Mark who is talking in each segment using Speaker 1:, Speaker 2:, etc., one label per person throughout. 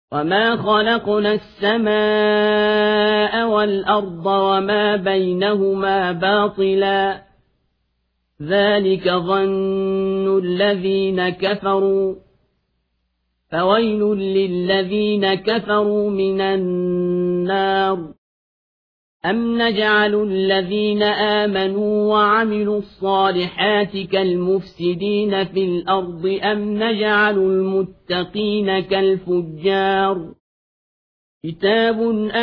Speaker 1: وما خلقنا السماء والأرض وما بينهما باطلا ذلك ظن الذين كفروا فويل للذين كفروا من النار أم نجعل الذين آمنوا وعملوا الصالحات كالمفسدين في الأرض أم نجعل المتقين كالفجار كتاب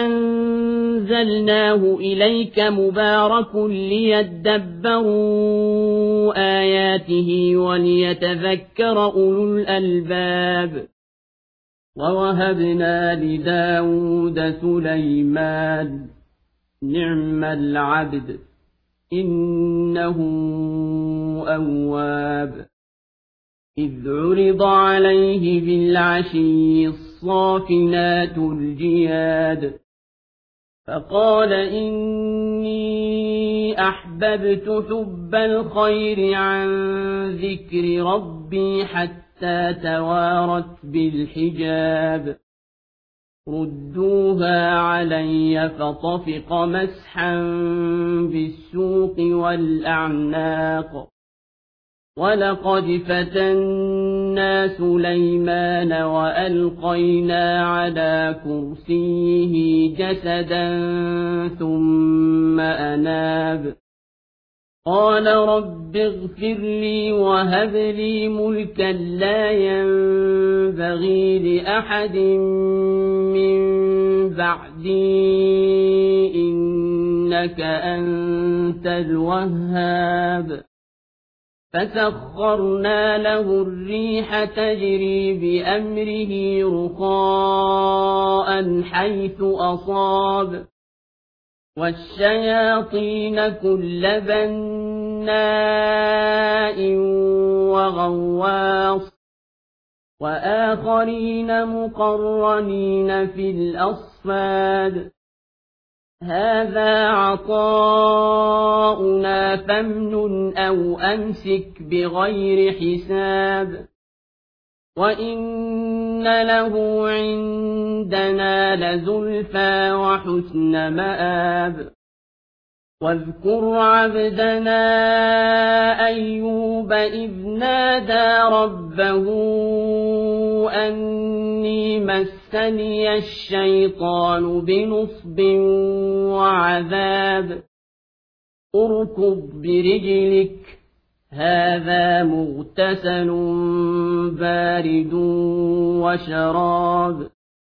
Speaker 1: أنزلناه إليك مبارك ليدبروا آياته وليتذكر أولو الألباب ووهبنا لداود سليمان نعم العبد إنه أواب إذ عرض عليه بالعشي الصافنات الجياد فقال إني أحببت حب الخير عن ذكر ربي حتى توارت بالحجاب ردوها علي فطفق مسحا بالسوق والأعناق ولقد فتنا سليمان وألقينا على كرسيه جسدا ثم أناب قال رب اغفر لي وهب لي ملكا لا ينبغي لأحد من بعدي إنك أنت الوهاب فسخرنا له الريح تجري بأمره رخاء حيث أصاب والشياطين كل بناء وغواص وآخرين مقرنين في الأصفاد هذا عطاؤنا فامنن أو أمسك بغير حساب وإن له عندنا لزلفى وحسن مآب واذكر عبدنا أيوب إذ نادى ربه أني مسني الشيطان بنصب وعذاب اركض برجلك هذا مغتسل بارد وشراب